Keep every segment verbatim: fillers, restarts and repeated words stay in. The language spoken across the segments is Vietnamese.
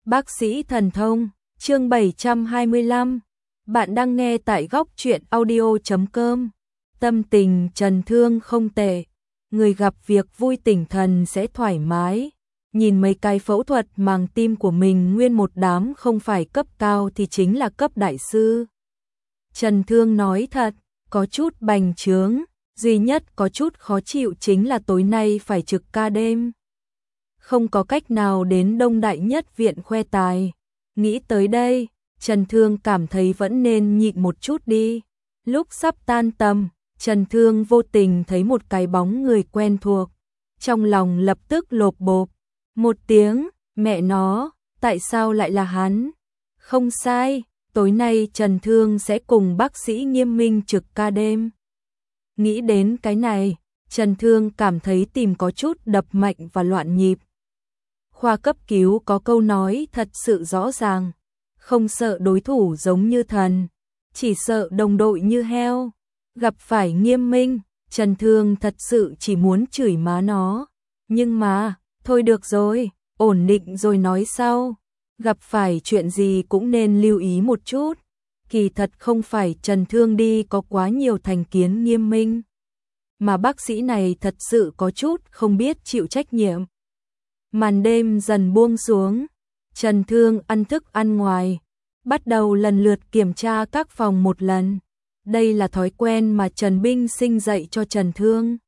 Bác sĩ thần thông, chương bảy trăm hai mươi lăm. Bạn đang nghe tại góc truyện audio chấm com. Tâm tình Trần Thương không tệ, người gặp việc vui tinh thần sẽ thoải mái. Nhìn mấy cái phẫu thuật màng tim của mình nguyên một đám không phải cấp cao thì chính là cấp đại sư. Trần Thương nói thật, có chút bành trướng, duy nhất có chút khó chịu chính là tối nay phải trực ca đêm. Không có cách nào đến Đông Đại Nhất viện khoe tài. Nghĩ tới đây, Trần Thương cảm thấy vẫn nên nhịn một chút đi. Lúc sắp tan tầm, Trần Thương vô tình thấy một cái bóng người quen thuộc. Trong lòng lập tức lộp bộp. Một tiếng, mẹ nó, tại sao lại là hắn? Không sai, tối nay Trần Thương sẽ cùng bác sĩ Nghiêm Minh trực ca đêm. Nghĩ đến cái này, Trần Thương cảm thấy tim có chút đập mạnh và loạn nhịp. Khoa cấp cứu có câu nói thật sự rõ ràng, không sợ đối thủ giống như thần, chỉ sợ đồng đội như heo. Gặp phải Nghiêm Minh, Trần Thương thật sự chỉ muốn chửi má nó, nhưng mà, thôi được rồi, ổn định rồi nói sau. Gặp phải chuyện gì cũng nên lưu ý một chút. Kỳ thật không phải Trần Thương đi có quá nhiều thành kiến Nghiêm Minh, mà bác sĩ này thật sự có chút không biết chịu trách nhiệm. Màn đêm dần buông xuống, Trần Thương ăn thức ăn ngoài, bắt đầu lần lượt kiểm tra các phòng một lần. Đây là thói quen mà Trần Binh Sinh dạy cho Trần Thương.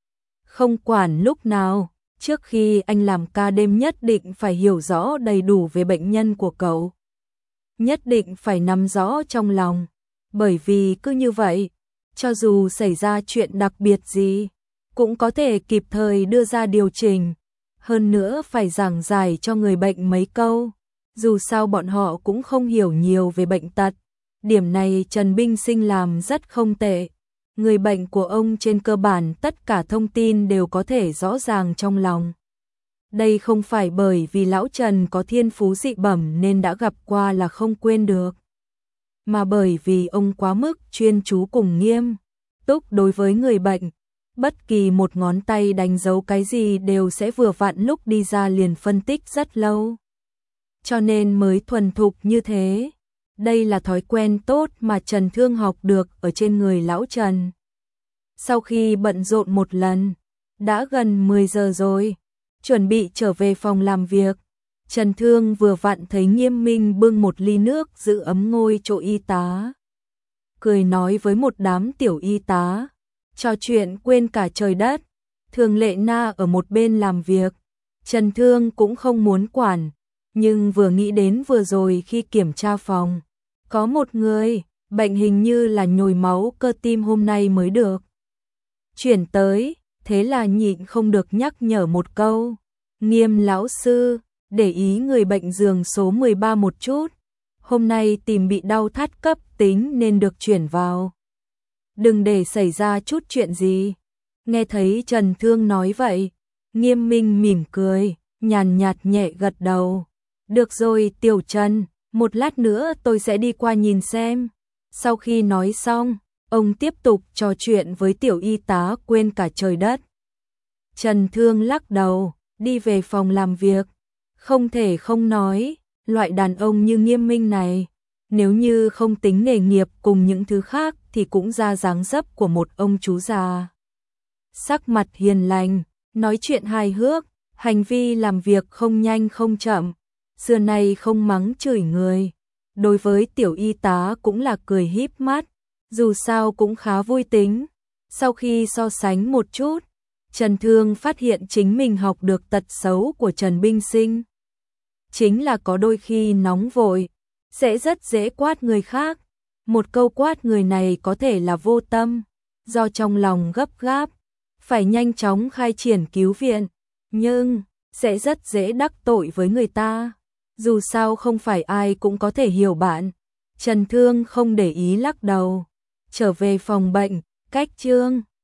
Không quản lúc nào, trước khi anh làm ca đêm nhất định phải hiểu rõ đầy đủ về bệnh nhân của cậu. Nhất định phải nắm rõ trong lòng, bởi vì cứ như vậy, cho dù xảy ra chuyện đặc biệt gì, cũng có thể kịp thời đưa ra điều chỉnh. Hơn nữa phải giảng giải cho người bệnh mấy câu, dù sao bọn họ cũng không hiểu nhiều về bệnh tật. Điểm này Trần Binh Sinh làm rất không tệ. Người bệnh của ông trên cơ bản tất cả thông tin đều có thể rõ ràng trong lòng. Đây không phải bởi vì lão Trần có thiên phú dị bẩm nên đã gặp qua là không quên được, mà bởi vì ông quá mức chuyên chú cùng nghiêm túc đối với người bệnh. Bất kỳ một ngón tay đánh dấu cái gì đều sẽ vừa vặn lúc đi ra liền phân tích rất lâu. Cho nên mới thuần thục như thế. Đây là thói quen tốt mà Trần Thương học được ở trên người lão Trần. Sau khi bận rộn một lần, đã gần mười giờ rồi, chuẩn bị trở về phòng làm việc. Trần Thương vừa vặn thấy Nghiêm Minh bưng một ly nước giữ ấm ngồi chỗ y tá. Cười nói với một đám tiểu y tá, trò chuyện quên cả trời đất. Thường Lệ Na ở một bên làm việc, Trần Thương cũng không muốn quản, nhưng vừa nghĩ đến vừa rồi khi kiểm tra phòng, có một người, bệnh hình như là nhồi máu cơ tim hôm nay mới được chuyển tới, thế là nhịn không được nhắc nhở một câu. Nghiêm lão sư, để ý người bệnh giường số mười ba một chút, hôm nay tìm bị đau thắt cấp tính nên được chuyển vào. Đừng để xảy ra chút chuyện gì. Nghe thấy Trần Thương nói vậy, Nghiêm Minh mỉm cười, nhàn nhạt nhẹ gật đầu. Được rồi Tiểu Trần, một lát nữa tôi sẽ đi qua nhìn xem. Sau khi nói xong, ông tiếp tục trò chuyện với tiểu y tá quên cả trời đất. Trần Thương lắc đầu, đi về phòng làm việc. Không thể không nói, loại đàn ông như Nghiêm Minh này, nếu như không tính nghề nghiệp cùng những thứ khác thì cũng ra dáng dấp của một ông chú già. Sắc mặt hiền lành, nói chuyện hài hước, hành vi làm việc không nhanh không chậm, xưa nay không mắng chửi người. Đối với tiểu y tá cũng là cười híp mắt, dù sao cũng khá vui tính. Sau khi so sánh một chút, Trần Thương phát hiện chính mình học được tật xấu của Trần Binh Sinh. Chính là có đôi khi nóng vội, sẽ rất dễ quát người khác. Một câu quát người này có thể là vô tâm, do trong lòng gấp gáp, phải nhanh chóng khai triển cứu viện, nhưng sẽ rất dễ đắc tội với người ta. Dù sao không phải ai cũng có thể hiểu bạn. Trần Thương không để ý lắc đầu, trở về phòng bệnh, cách chương